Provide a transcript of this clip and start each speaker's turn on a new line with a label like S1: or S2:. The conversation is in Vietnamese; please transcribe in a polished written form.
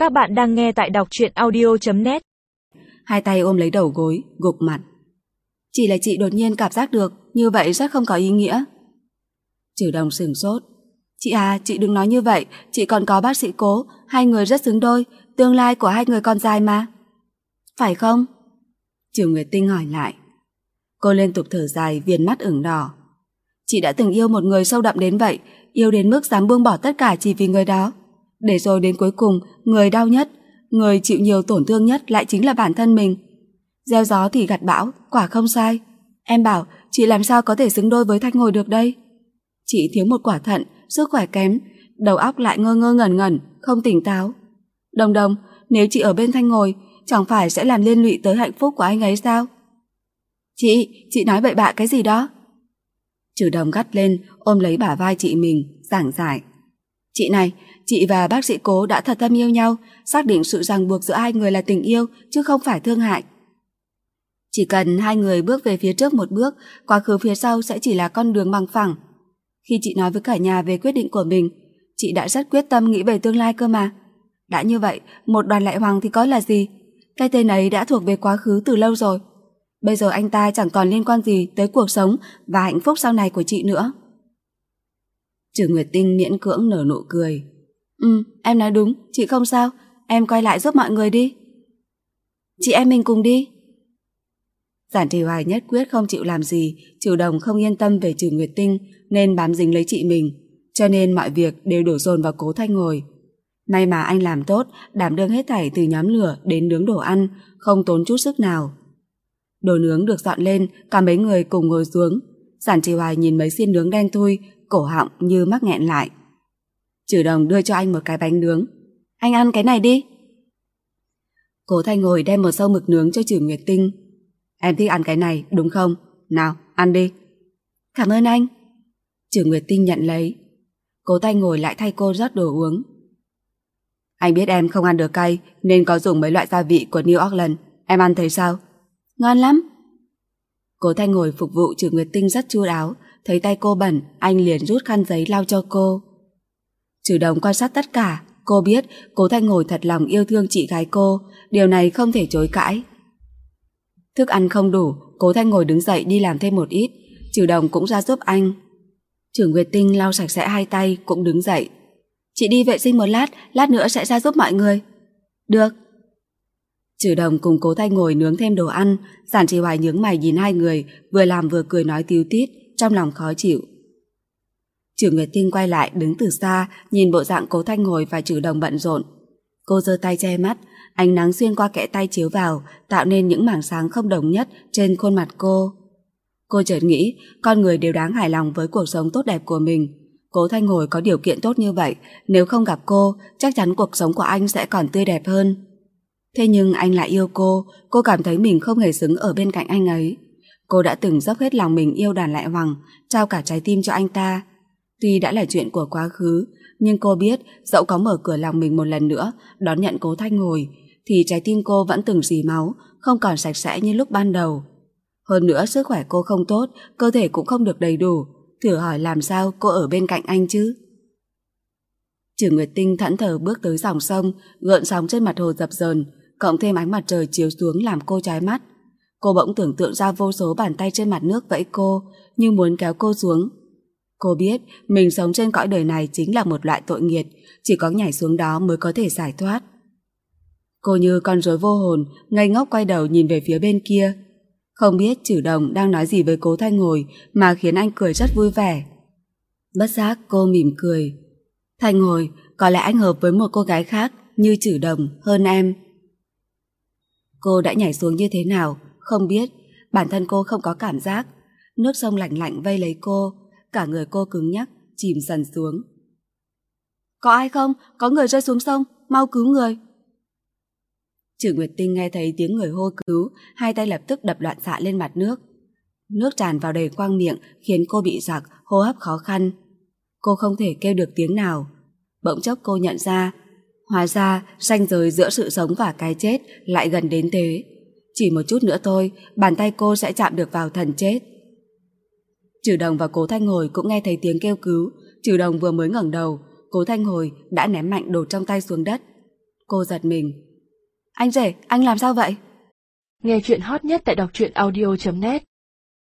S1: Các bạn đang nghe tại đọc truyện audio.net.
S2: Hai tay ôm lấy đầu gối, gục mặt. Chỉ là chị đột nhiên cảm giác được như vậy rất không có ý nghĩa. Trừ Đồng sửng sốt. Chị à, chị đừng nói như vậy, chị còn có bác sĩ Cố, hai người rất xứng đôi, tương lai của hai người còn dài mà. Phải không? Trừ Nguyệt Tinh hỏi lại. Cô liên tục thở dài, viền mắt ửng đỏ. Chị đã từng yêu một người sâu đậm đến vậy, yêu đến mức dám buông bỏ tất cả chỉ vì người đó. Để rồi đến cuối cùng, người đau nhất, người chịu nhiều tổn thương nhất lại chính là bản thân mình. Gieo gió thì gặt bão, quả không sai. Em bảo, chị làm sao có thể xứng đôi với Thanh Hồi được đây? Chị thiếu một quả thận, sức khỏe kém, đầu óc lại ngơ ngơ ngẩn ngẩn, không tỉnh táo. Đồng Đồng, nếu chị ở bên Thanh Hồi, chẳng phải sẽ làm liên lụy tới hạnh phúc của anh ấy sao? Chị nói bậy bạ cái gì đó? Trừ Đồng gắt lên, ôm lấy bả vai chị mình, giảng giải. Chị này, chị và bác sĩ Cố đã thật tâm yêu nhau, xác định sự ràng buộc giữa hai người là tình yêu, chứ không phải thương hại. Chỉ cần hai người bước về phía trước một bước, quá khứ phía sau sẽ chỉ là con đường bằng phẳng. Khi chị nói với cả nhà về quyết định của mình, chị đã rất quyết tâm nghĩ về tương lai cơ mà. Đã như vậy, một Đoàn Lại Hoàng thì có là gì? Cái tên ấy đã thuộc về quá khứ từ lâu rồi. Bây giờ anh ta chẳng còn liên quan gì tới cuộc sống và hạnh phúc sau này của chị nữa. Trừ Nguyệt Tinh miễn cưỡng nở nụ cười. Em nói đúng, chị không sao. Em quay lại giúp mọi người đi. Chị em mình cùng đi. Giản Trì Hoài nhất quyết không chịu làm gì. Trừ Đồng không yên tâm về Trừ Nguyệt Tinh nên bám dính lấy chị mình, cho nên mọi việc đều đổ dồn vào Cố Thanh Hồi. May mà anh làm tốt, đảm đương hết thảy từ nhóm lửa đến nướng đồ ăn, không tốn chút sức nào. Đồ nướng được dọn lên, cả mấy người cùng ngồi xuống. Giản Trì Hoài nhìn mấy xiên nướng đen thui, cổ họng như mắc nghẹn lại. Trừ Đồng đưa cho anh một cái bánh nướng. Anh ăn cái này đi. Cố Thanh Hồi đem một sâu mực nướng cho Trừ Nguyệt Tinh. Em thích ăn cái này, đúng không? Nào, ăn đi. Cảm ơn anh. Trừ Nguyệt Tinh nhận lấy. Cố Thanh Hồi lại thay cô rót đồ uống. Anh biết em không ăn được cay nên có dùng mấy loại gia vị của New Orleans. Em ăn thấy sao? Ngon lắm. Cố Thanh Hồi phục vụ Trừ Nguyệt Tinh rất chu đáo. Thấy tay cô bẩn, anh liền rút khăn giấy lau cho cô. Trừ Đồng quan sát tất cả. Cô biết Cố Thanh Hồi thật lòng yêu thương chị gái cô. Điều này không thể chối cãi. Thức ăn không đủ, Cố Thanh Hồi đứng dậy đi làm thêm một ít. Trừ Đồng cũng ra giúp anh. Trừ Nguyệt Tinh lau sạch sẽ hai tay cũng đứng dậy. Chị đi vệ sinh một lát, lát nữa sẽ ra giúp mọi người. Được. Trừ Đồng cùng Cố Thanh Hồi nướng thêm đồ ăn. Giản Trì Hoài nhướng mày nhìn hai người, vừa làm vừa cười nói tíu tít, trong lòng khó chịu. Trừ Nguyệt Tinh quay lại đứng từ xa, nhìn bộ dạng Cố Thanh Hồi và Trừ Đồng bận rộn. Cô giơ tay che mắt, ánh nắng xuyên qua kẽ tay chiếu vào, tạo nên những mảng sáng không đồng nhất trên khuôn mặt cô. Cô chợt nghĩ, con người đều đáng hài lòng với cuộc sống tốt đẹp của mình. Cố Thanh Hồi có điều kiện tốt như vậy, nếu không gặp cô, chắc chắn cuộc sống của anh sẽ còn tươi đẹp hơn. Thế nhưng anh lại yêu cô cảm thấy mình không hề xứng ở bên cạnh anh ấy. Cô đã từng dốc hết lòng mình yêu Đoàn Lại Hoàng, trao cả trái tim cho anh ta. Tuy đã là chuyện của quá khứ, nhưng cô biết dẫu có mở cửa lòng mình một lần nữa, đón nhận Cố Thanh Hồi, thì trái tim cô vẫn từng rỉ máu, không còn sạch sẽ như lúc ban đầu. Hơn nữa sức khỏe cô không tốt, cơ thể cũng không được đầy đủ, thử hỏi làm sao cô ở bên cạnh anh chứ? Trừ Nguyệt Tinh thẫn thờ bước tới dòng sông, gợn sóng trên mặt hồ dập dờn, cộng thêm ánh mặt trời chiếu xuống làm cô chói mắt. Cô bỗng tưởng tượng ra vô số bàn tay trên mặt nước vẫy cô, như muốn kéo cô xuống. Cô biết mình sống trên cõi đời này chính là một loại tội nghiệt, chỉ có nhảy xuống đó mới có thể giải thoát. Cô như con rối vô hồn, ngây ngốc quay đầu nhìn về phía bên kia. Không biết Trừ Đồng đang nói gì với Cố Thanh Hồi mà khiến anh cười rất vui vẻ. Bất giác cô mỉm cười. Thanh Hồi, có lẽ anh hợp với một cô gái khác như Trừ Đồng hơn em. Cô đã nhảy xuống như thế nào, không biết. Bản thân cô không có cảm giác. Nước sông lạnh lạnh vây lấy cô, cả người cô cứng nhắc, chìm dần xuống. Có ai không? Có người rơi xuống sông, mau cứu người. Trừ Nguyệt Tinh nghe thấy tiếng người hô cứu, hai tay lập tức đập loạn xạ lên mặt nước. Nước tràn vào đầy khoang miệng khiến cô bị giặc, hô hấp khó khăn. Cô không thể kêu được tiếng nào. Bỗng chốc cô nhận ra, hóa ra ranh giới giữa sự sống và cái chết lại gần đến thế. Chỉ một chút nữa thôi, bàn tay cô sẽ chạm được vào thần chết. Trừ Đồng và Cố Thanh Hồi cũng nghe thấy tiếng kêu cứu. Trừ Đồng vừa mới ngẩng đầu, Cố Thanh Hồi đã ném mạnh đồ trong tay xuống đất. Cô giật mình. Anh rể, anh làm sao vậy?
S3: Nghe chuyện hot nhất tại đọc truyện audio.net